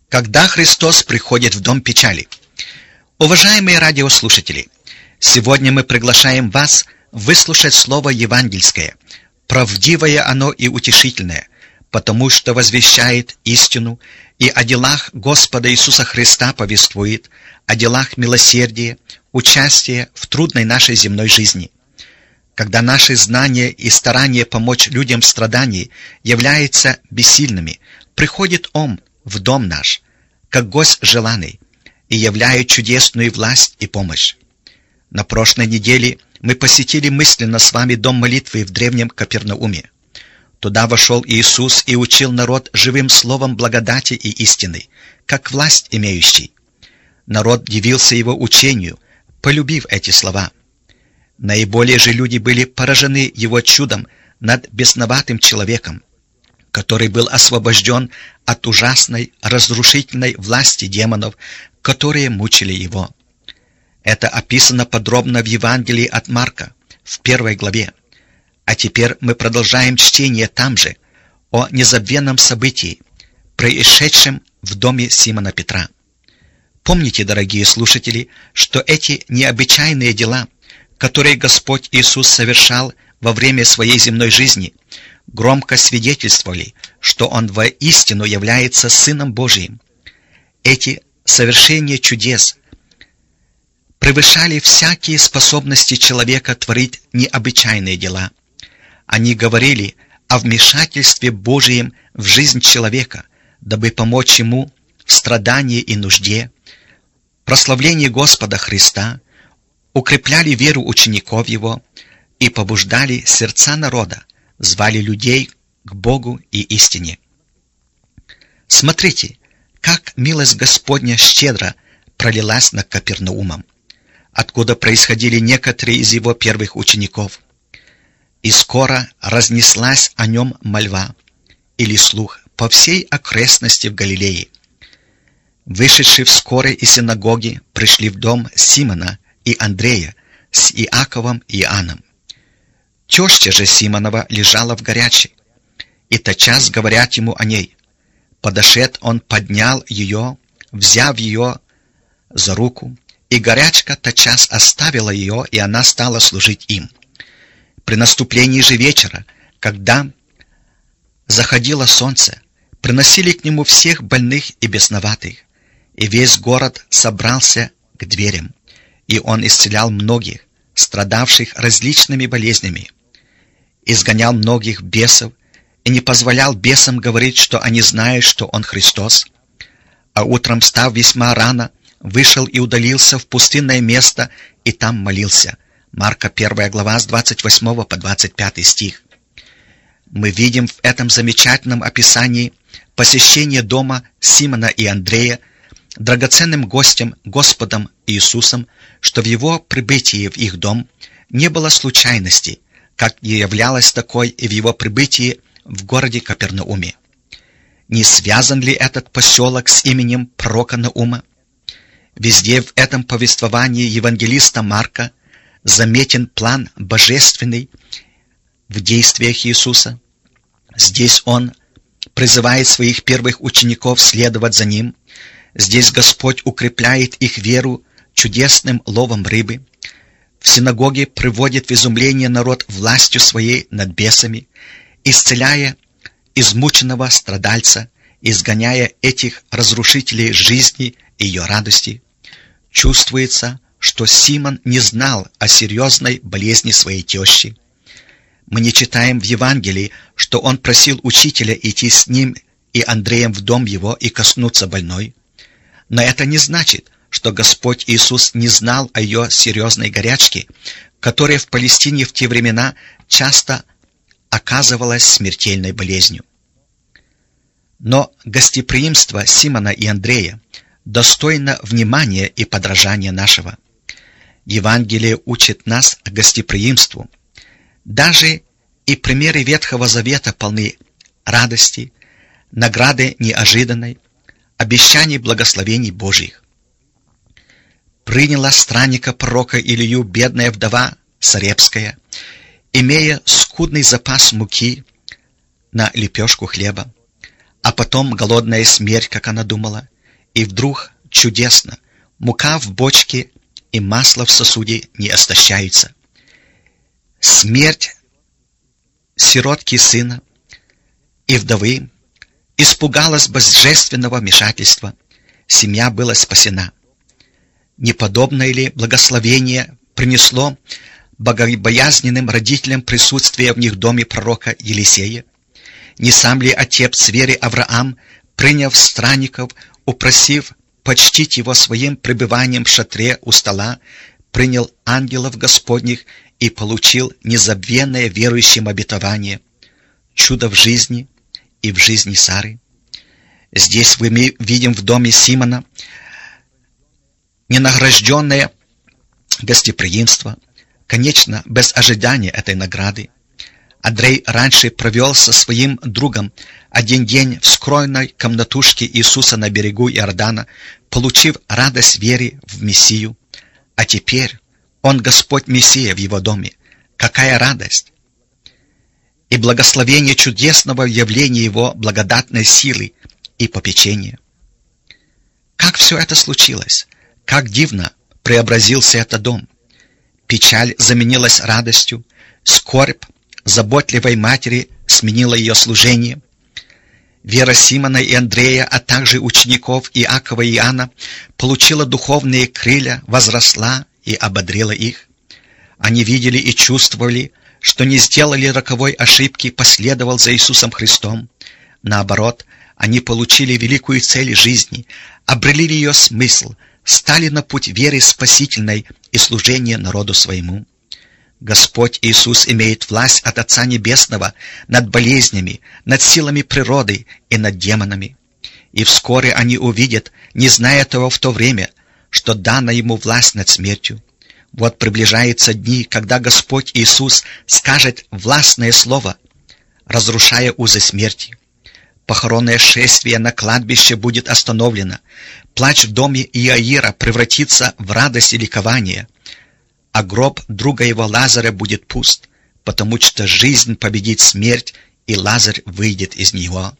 Когда Христос приходит в дом печали. Уважаемые радиослушатели, сегодня мы приглашаем вас выслушать слово евангельское. Правдивое оно и утешительное, потому что возвещает истину и о делах Господа Иисуса Христа повествует, о делах милосердия, участия в трудной нашей земной жизни. Когда наши знания и старания помочь людям в страдании являются бессильными, приходит Он в дом наш, как гость желанный, и являет чудесную власть и помощь. На прошлой неделе мы посетили мысленно с вами дом молитвы в древнем Капернауме. Туда вошел Иисус и учил народ живым словом благодати и истины, как власть имеющий. Народ дивился его учению, полюбив эти слова. Наиболее же люди были поражены его чудом над бесноватым человеком, который был освобожден от ужасной, разрушительной власти демонов, которые мучили его. Это описано подробно в Евангелии от Марка, в 1 главе. А теперь мы продолжаем чтение там же, о незабвенном событии, происшедшем в доме Симона Петра. Помните, дорогие слушатели, что эти необычайные дела, которые Господь Иисус совершал во время своей земной жизни, громко свидетельствовали, что Он воистину является Сыном Божиим. Эти совершения чудес превышали всякие способности человека творить необычайные дела. Они говорили о вмешательстве Божием в жизнь человека, дабы помочь ему в страдании и нужде, прославлении Господа Христа, укрепляли веру учеников Его и побуждали сердца народа, звали людей к Богу и истине. Смотрите, как милость Господня щедро пролилась над Капернаумом, откуда происходили некоторые из его первых учеников. И скоро разнеслась о нем мольва, или слух, по всей окрестности в Галилее. Вышедшие вскоре из синагоги пришли в дом Симона и Андрея с Иаковом и Иоанном. Теща же Симонова лежала в горячей, и тотчас говорят ему о ней. Подошед, он поднял ее, взяв ее за руку, и горячка тотчас оставила ее, и она стала служить им. При наступлении же вечера, когда заходило солнце, приносили к нему всех больных и бесноватых, и весь город собрался к дверям, и он исцелял многих, страдавших различными болезнями, изгонял многих бесов и не позволял бесам говорить, что они знают, что он Христос. А утром, встав весьма рано, вышел и удалился в пустынное место и там молился. Марка 1 глава с 28 по 25 стих. Мы видим в этом замечательном описании посещение дома Симона и Андрея драгоценным гостем Господом Иисусом, что в его прибытии в их дом не было случайности, как и являлось такой и в его прибытии в городе Капернауме. Не связан ли этот поселок с именем пророка Наума? Везде в этом повествовании евангелиста Марка заметен план божественный в действиях Иисуса. Здесь Он призывает своих первых учеников следовать за Ним. Здесь Господь укрепляет их веру чудесным ловом рыбы. В синагоге приводит в изумление народ властью своей над бесами, исцеляя измученного страдальца, изгоняя этих разрушителей жизни и ее радости. Чувствуется, что Симон не знал о серьезной болезни своей тещи. Мы не читаем в Евангелии, что он просил учителя идти с ним и Андреем в дом его и коснуться больной. Но это не значит, что Господь Иисус не знал о ее серьезной горячке, которая в Палестине в те времена часто оказывалась смертельной болезнью. Но гостеприимство Симона и Андрея достойно внимания и подражания нашего. Евангелие учит нас гостеприимству. Даже и примеры Ветхого Завета полны радости, награды неожиданной, обещаний благословений Божьих. Приняла странника пророка Илию бедная вдова Сарепская, имея скудный запас муки на лепешку хлеба, а потом голодная смерть, как она думала, И вдруг чудесно, мука в бочке и масло в сосуде не истощаются. Смерть сиротки сына и вдовы испугалась божественного вмешательства. Семья была спасена. Неподобное ли благословение принесло богобоязненным родителям присутствие в них доме пророка Елисея? Не сам ли отец веры Авраам, приняв странников, упросив почтить его своим пребыванием в шатре у стола, принял ангелов Господних и получил незабвенное верующим обетование, чудо в жизни и в жизни Сары? Здесь мы видим в доме Симона ненагражденное гостеприимство, конечно, без ожидания этой награды. Андрей раньше провел со своим другом один день в скромной комнатушке Иисуса на берегу Иордана, получив радость веры в Мессию. А теперь он Господь Мессия в его доме. Какая радость! И благословение чудесного явления его благодатной силы и попечения. Как все это случилось? Как дивно преобразился этот дом! Печаль заменилась радостью, скорбь заботливой матери сменила ее служение. Вера Симона и Андрея, а также учеников Иакова и Иоанна получила духовные крылья, возросла и ободрила их. Они видели и чувствовали, что не сделали роковой ошибки, последовал за Иисусом Христом. Наоборот, они получили великую цель жизни, обрели ее смысл, стали на путь веры спасительной и служения народу своему. Господь Иисус имеет власть от Отца Небесного над болезнями, над силами природы и над демонами. И вскоре они увидят, не зная этого в то время, что дана ему власть над смертью. Вот приближаются дни, когда Господь Иисус скажет властное слово, разрушая узы смерти. Похоронное шествие на кладбище будет остановлено. Плач в доме Иаира превратится в радость и ликование. А гроб друга его Лазаря будет пуст, потому что жизнь победит смерть, и Лазарь выйдет из него.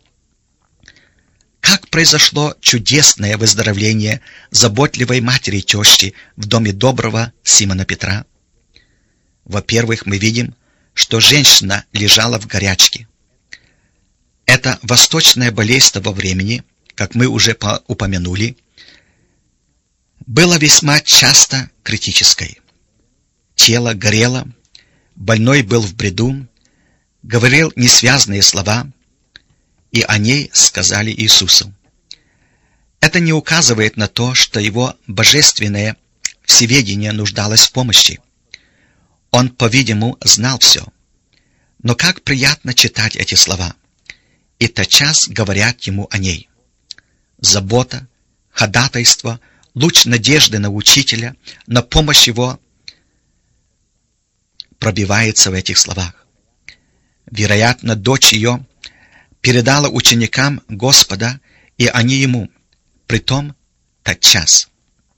Как произошло чудесное выздоровление заботливой матери и тещи в доме доброго Симона Петра? Во-первых, мы видим, что женщина лежала в горячке. Эта восточная болезнь того времени, как мы уже упомянули, была весьма часто критической. Тело горело, больной был в бреду, говорил несвязные слова, и о ней сказали Иисусу. Это не указывает на то, что его божественное всеведение нуждалось в помощи. Он, по-видимому, знал все. Но как приятно читать эти слова. И тотчас говорят ему о ней. Забота, ходатайство, луч надежды на учителя, на помощь его пробивается в этих словах. Вероятно, дочь ее передала ученикам Господа, и они ему, притом тотчас.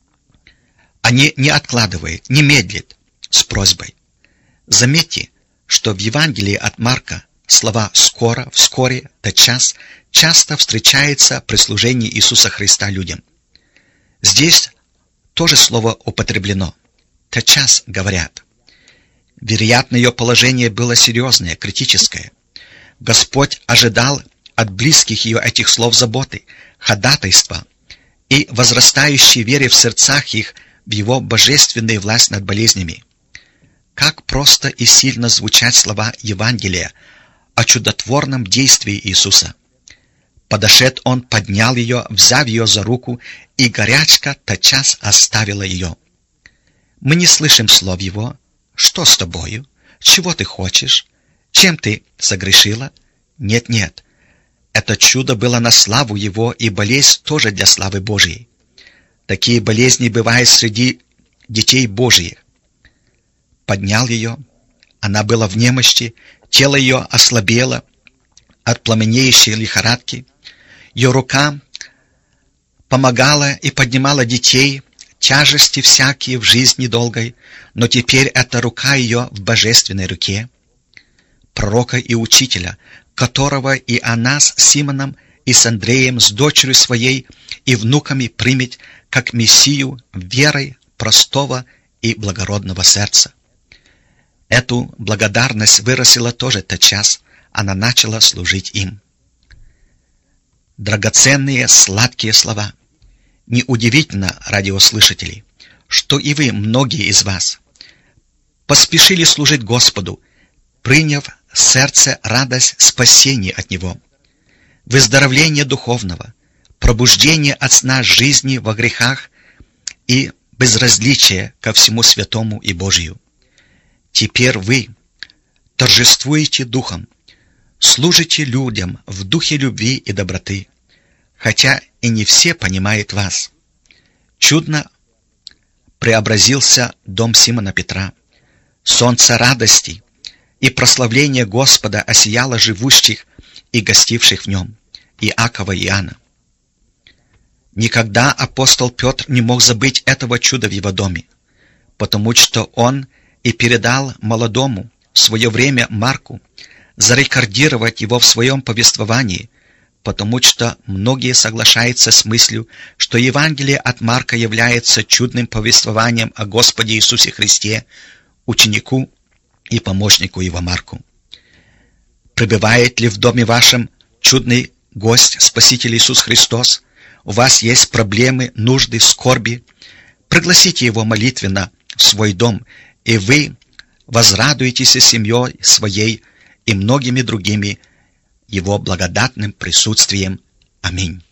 Они не откладывают, не медлят с просьбой. Заметьте, что в Евангелии от Марка слова «скоро», «вскоре», «тотчас» часто встречаются при служении Иисуса Христа людям. Здесь тоже слово употреблено. «Тотчас» говорят. Вероятно, ее положение было серьезное, критическое. Господь ожидал от близких ее этих слов заботы, ходатайства и возрастающей веры в сердцах их в его божественную власть над болезнями. Как просто и сильно звучат слова Евангелия о чудотворном действии Иисуса. Подошед он, поднял ее, взяв ее за руку, и горячка тотчас оставила ее. Мы не слышим слов его: «Что с тобою? Чего ты хочешь? Чем ты согрешила?» Нет. Это чудо было на славу его, и болезнь тоже для славы Божьей. Такие болезни бывают среди детей Божьих. Поднял ее, она была в немощи, тело ее ослабело от пламенеющей лихорадки. Ее рука помогала и поднимала детей, тяжести всякие в жизни долгой, но теперь эта рука ее в божественной руке. Пророка и учителя, которого и о нас с Симоном и с Андреем, с дочерью своей и внуками примет как Мессию верой простого и благородного сердца. Эту благодарность выразила тоже тотчас, она начала служить им. Драгоценные сладкие слова. Неудивительно, радиослушатели, что и вы, многие из вас, поспешили служить Господу, приняв в сердце радость спасения от Него, выздоровление духовного, пробуждение от сна жизни во грехах и безразличие ко всему святому и Божию. Теперь вы торжествуете Духом, служите людям в духе любви и доброты, хотя и не все понимают вас. Чудно преобразился дом Симона Петра. Солнце радости и прославления Господа осияло живущих и гостивших в нем, Иакова и Иоанна. Никогда апостол Петр не мог забыть этого чуда в его доме, потому что он и передал молодому в свое время Марку зарекордировать его в своем повествовании, потому что многие соглашаются с мыслью, что Евангелие от Марка является чудным повествованием о Господе Иисусе Христе, ученику и помощнику его Марку. Пребывает ли в доме вашем чудный гость, Спаситель Иисус Христос? У вас есть проблемы, нужды, скорби? Пригласите его молитвенно в свой дом, и вы возрадуетесь семьей своей и многими другими его благодатным присутствием. Аминь.